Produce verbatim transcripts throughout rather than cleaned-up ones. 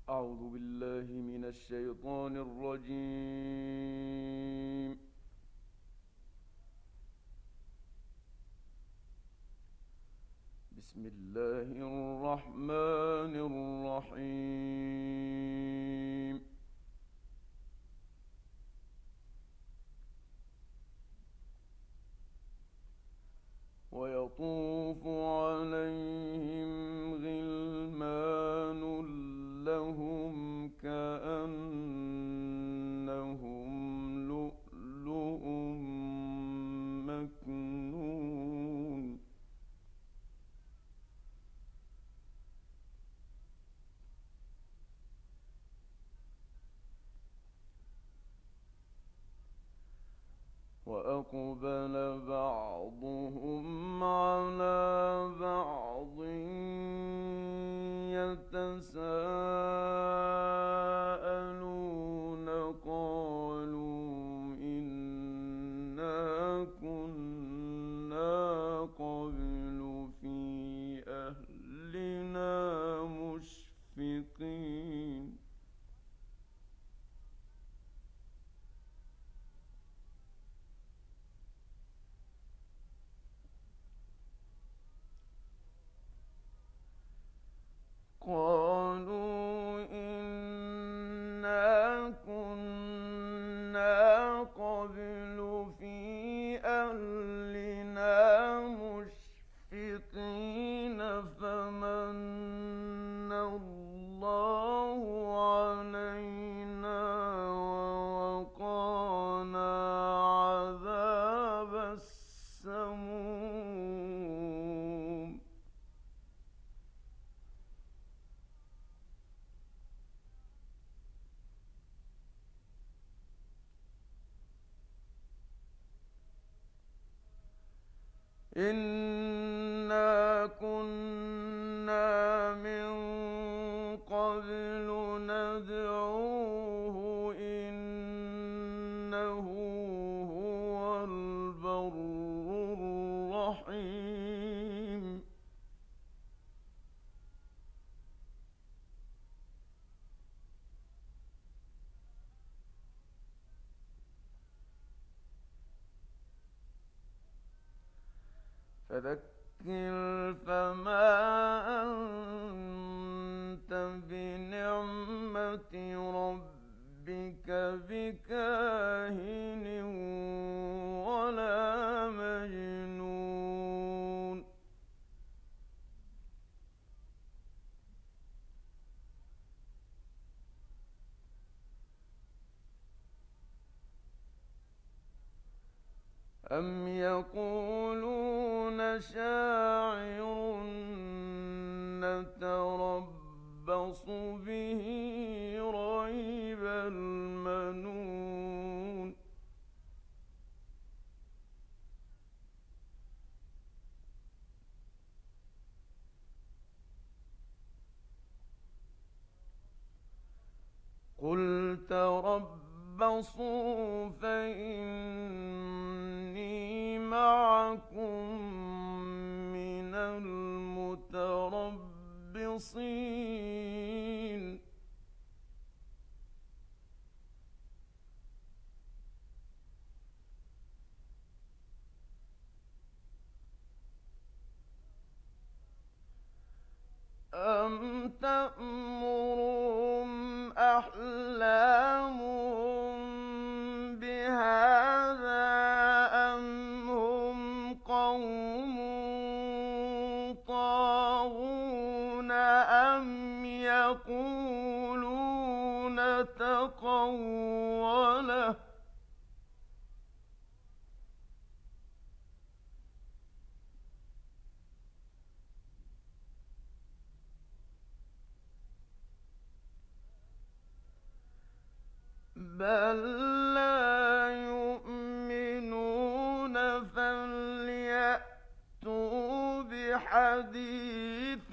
أعوذ بالله من الشيطان الرجيم. بسم الله الرحمن الرحيم. ويطوف عليهم غلمان لهم كأنهم لؤلؤ مكنون. وأقبل بعضهم على بعض يتساءلون قالوا إنا كنا قبل في أهلنا مشفقين. قالوا إنا كنا قبل في أهلنا مشفقين فمن الله علينا ووقانا عذاب السموم. إنا كنا من قبل ندعوه إنه هو البر الرحيم. فذكر فما أنت بنعمة ربك بكاهن ولا مجنون. أم يقولون شاعر نتربص به ريب المنون. قل تربصوا فإني معكم من المتربصين. أم تأمرهم أحلامهم بهذا أم هم قوم طاغون أم يقولون تقوله بل لا يؤمنون فليأتوا بحديث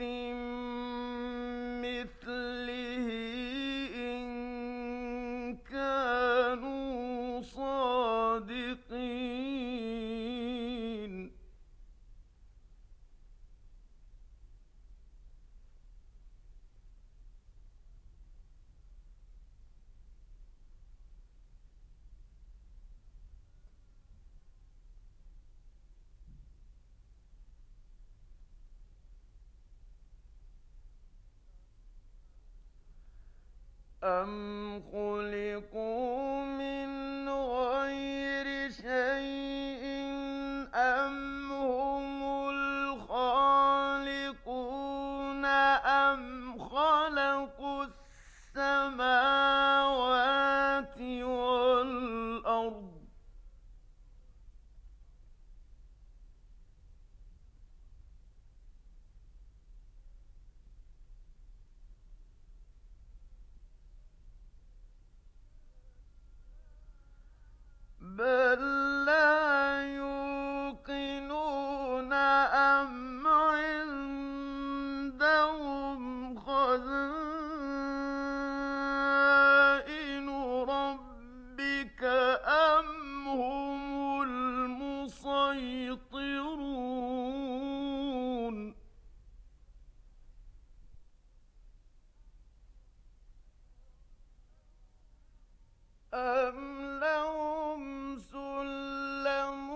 مثله إن كانوا صادقين. أَمْ خُلِقُوا مِنْ غَيْرِ شَيْءٍ أَمْ هُمُ الْخَالِقُونَ أَمْ خَلَقُوا السَّمَاوَاتِ وَالْأَرْضَ بَل لَّا يُوقِنُونَ أَمْ عِندَهُمْ خَزَائِنُ رَبِّكَ أَمْ هُمُ الْمُصَيْطِرُونَ أَمْ لَهُمْ سُلَّمٌ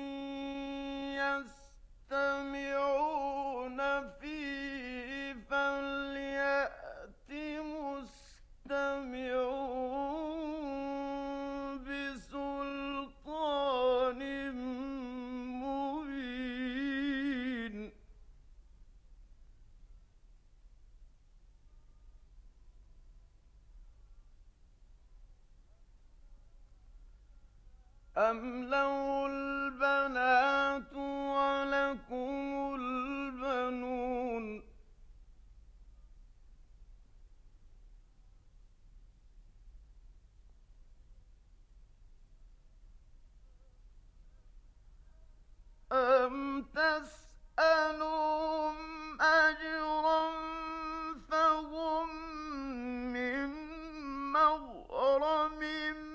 يَسْتَمِعُونَ فِيهِ فَلْيَأْتِ مُسْتَمِعُهُم بِسُلْطَانٍ مُّبِينٍ أَمْ لَهُ الْبَنَاتُ وَلَكُمُ الْبَنُونَ أَمْ تَسْأَلُهُمْ أَجْرًا فَهُم مِّن مَّغْرَمٍ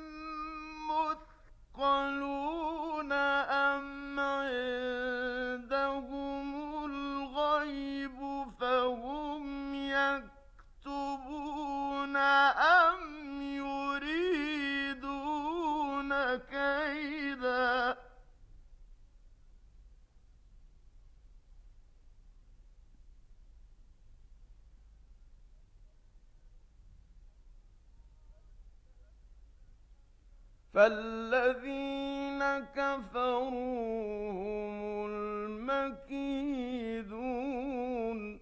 مثقلون أَمْ عِندَهُمُ الْغَيْبُ فَهُمْ يَكْتُبُونَ أَمْ يُرِيدُونَ كَيْدًا فَالَّذِينَ كَفَرُوا هُمُ الْمَكِيدُونَ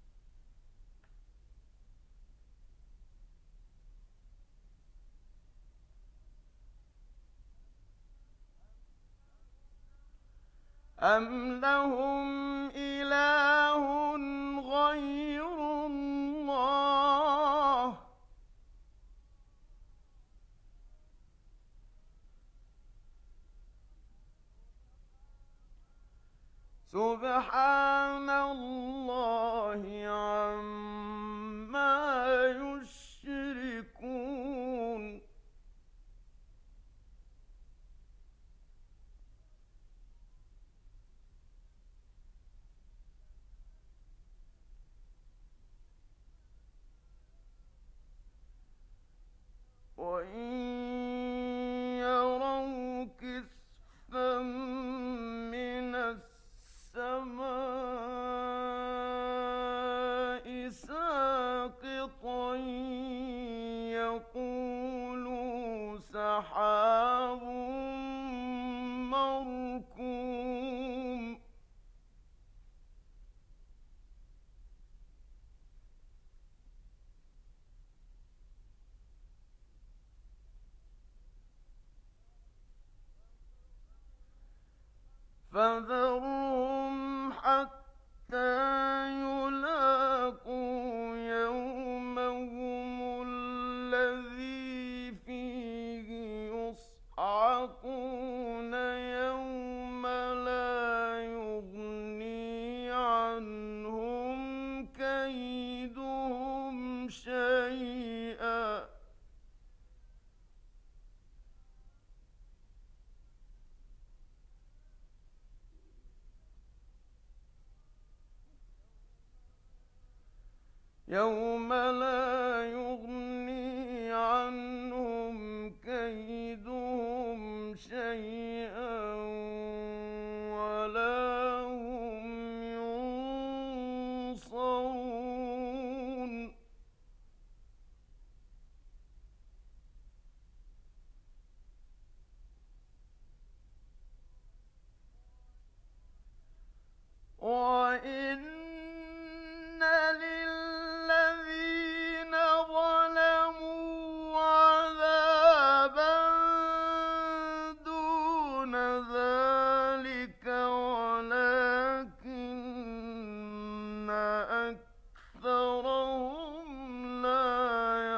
أَمْ لَهُمْ إِلَٰهٌ غَيْرُ اللَّهِ سُبْحَانَ اللَّهِ عَمَّا يُشْرِكُونَ وَإِن يَرَوْا كِسْفًا مِّنَ السَّمَاءِ سَاقِطًا يَقُولُوا سَحَابٌ مَّرْكُومٌ فَذَرْهُمْ حَتَّىٰ يُلَاقُوا يَوْمَهُمُ الَّذِي فِيهِ يُصْعَقُونَ يَوْمَ لَا يُغْنِي عَنْهُمْ كَيْدُهُمْ شَيْئًا يَوْمَ لَا يُغْنِي عَنْهُمْ كَيْدُهُمْ شَيْئًا وَلَا هُمْ يُنصَرُونَ أكثرهم لا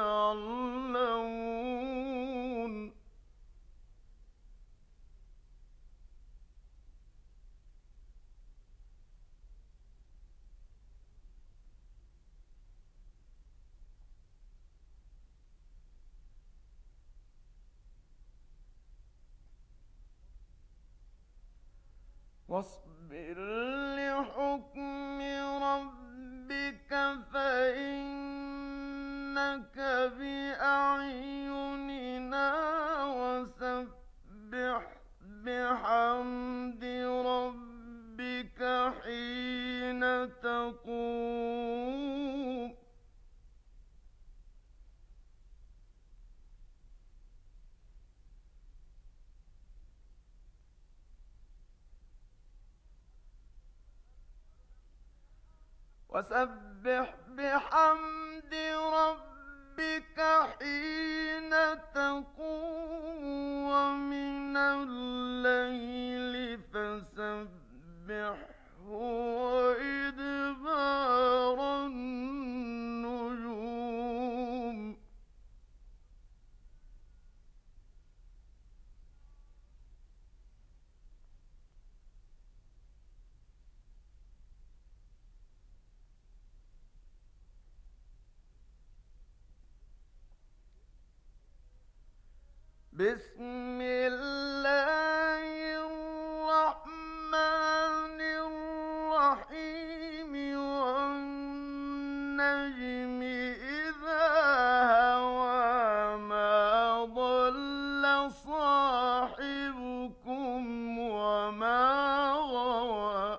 يعلمون واصبر لحكم ربك فإنك بأعيننا وسبح بحمد ربك حين تقوم وسبح بحمد ربك حين تقوم ومن الليل فسبحه وإدبار النجوم بسم الله الرحمن الرحيم والنجم إذا هوى ما ضل صاحبكم وما غوى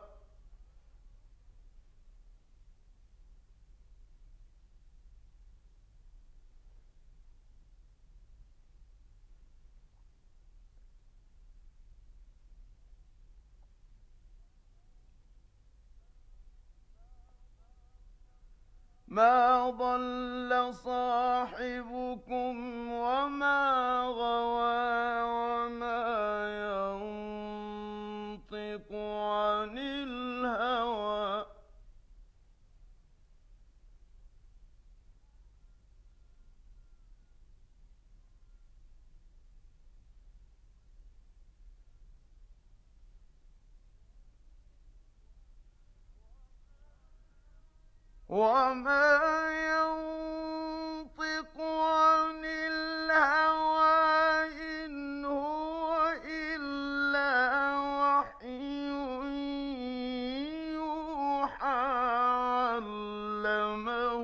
ما ضل صاحبكم وما غوى وما ينطق عن الهوى وما ينطق عن الهوى إن هو إلا وحي يوحى علمه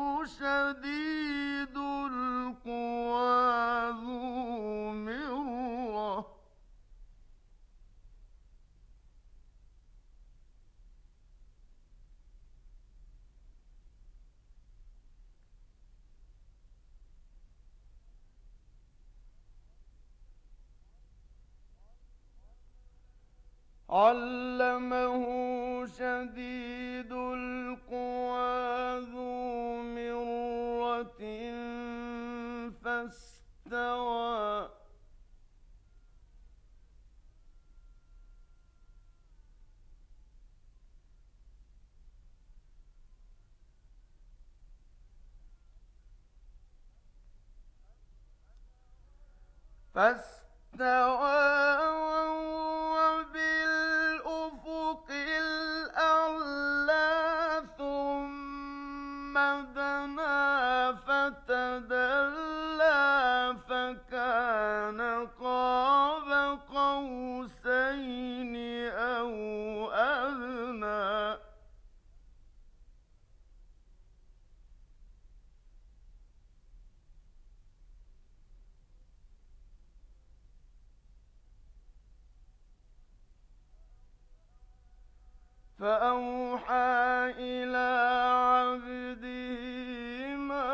شديد القوى ذو مرة علمه شديد القوى ذو مرة فاستوى فاستوى وهو بالأفق الأعلى ثم دنا فتدلى فكان قاب قوسين أو أدنى فأوحى إلى عبده ما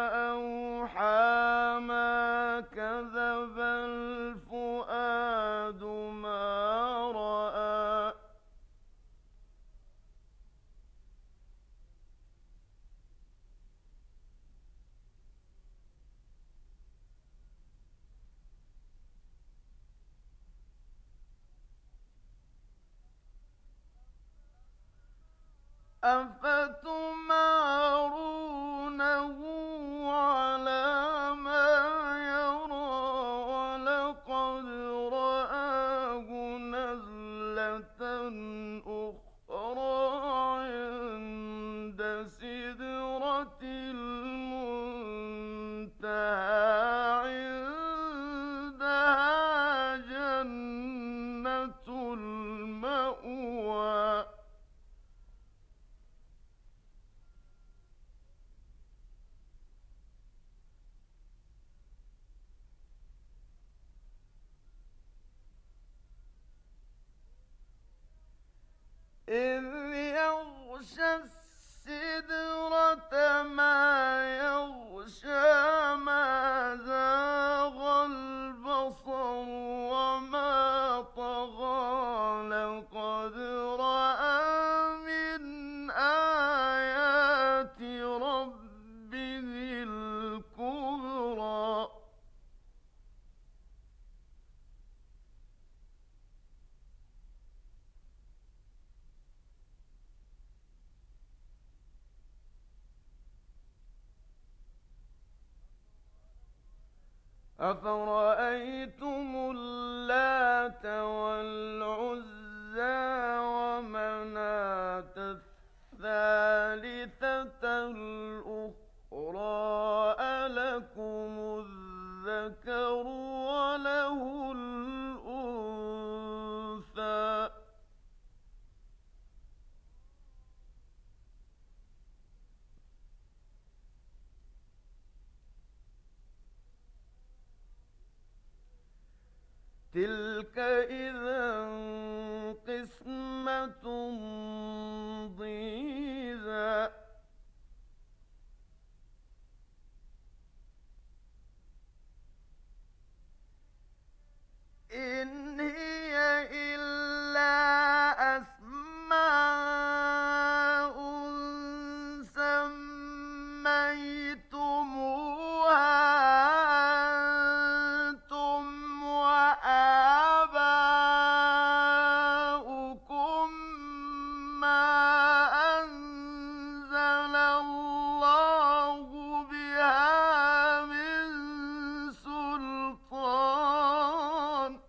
أوحى ما كذب الفؤاد ما رأى أفتمارونه على ما يرى ولقد رآه نزلة أخرى عند سدرة المنتهى عندها جنة المأوى إذ يغشى السدرة ما يغشى ما زاغ البصر وما طغى لقد رأى من آيات ربه الكبرى أفرأيتم اللات والعزى ومناة الثالثة الأخرى ألكم الذكر وله الأنثى تلك إذا قسمة ضيزى إن هي إلا أسماء سميتموها أنتم وآباؤكم ما أنزل الله بها من سلطان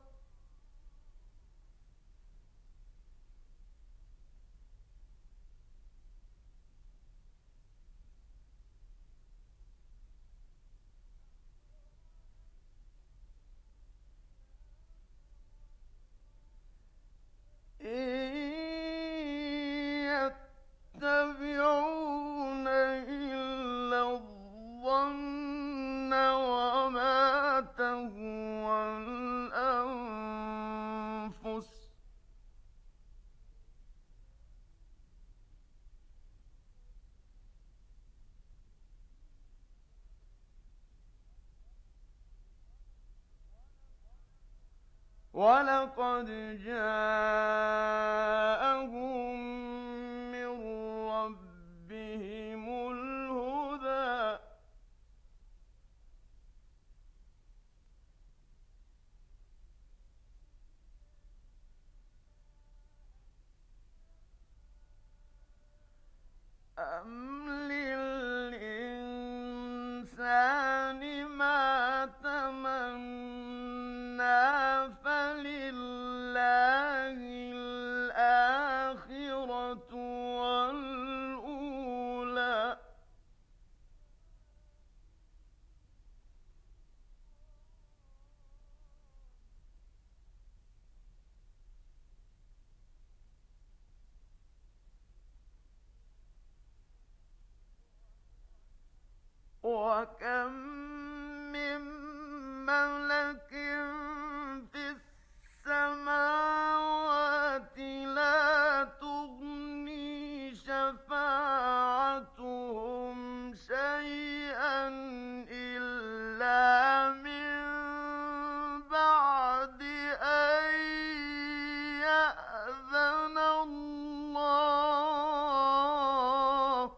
إن يتبعون إلا الظن وما تهوى الأنفس ولقد جاءهم من ربهم الهدى أم للإنسان ما تمنى فلله الآخرة والأولى وكم من ملك في السماوات لا تغني شفاعتهم شيئا إلا من بعد أن يأذن الله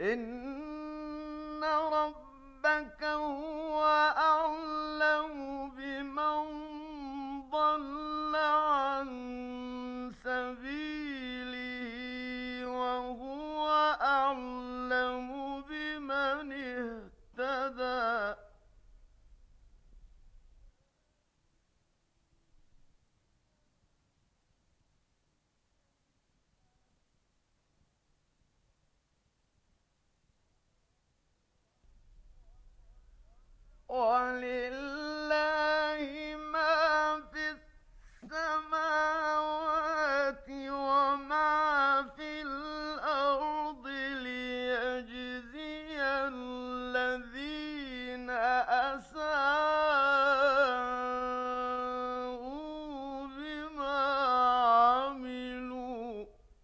إن ربك هو أعلم بمن ضل عن سبيله وهو أعلم بمن اهتدى. ولله ما في السماوات وما في الأرض ليجزي الذين أساءوا بما عملوا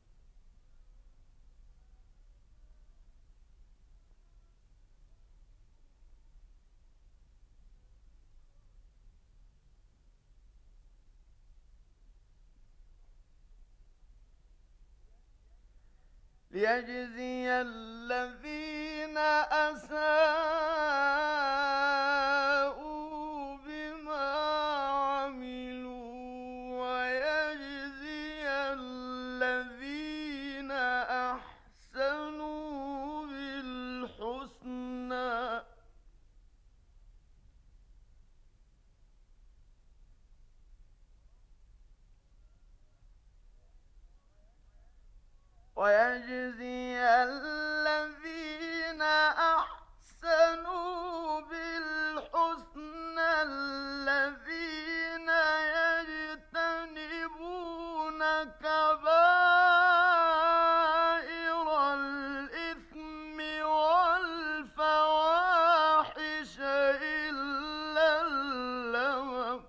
ليجزي الذين أساءوا بما عملوا ويجزي الذين أحسنوا بالحسنى. ويجزي الذين أحسنوا بالحسنى الذين يجتنبون كبائر الإثم والفواحش إلا اللمم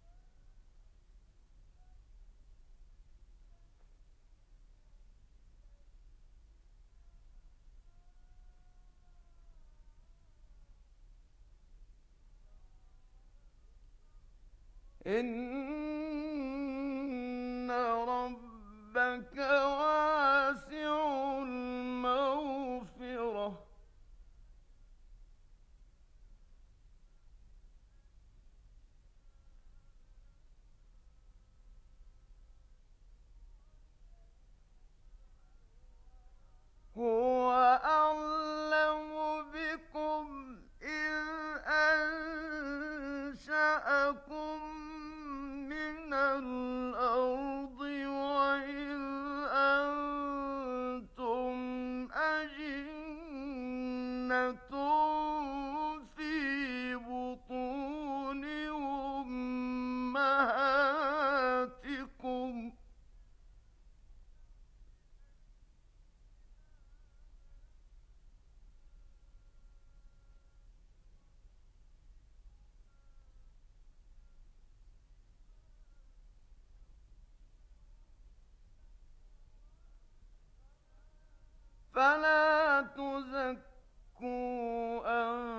إن ربك واسع المغفرة هو أعلم بكم إذ أنشأكم من الأرض وإذ أنتم أجنة في بطون أمهاتكم فلا تزكوا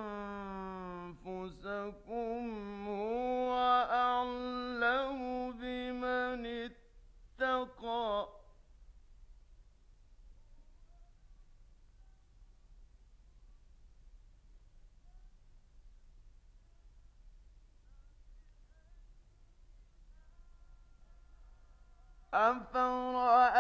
أنفسكم هو أعلم بمن اتقى. أفرأيتم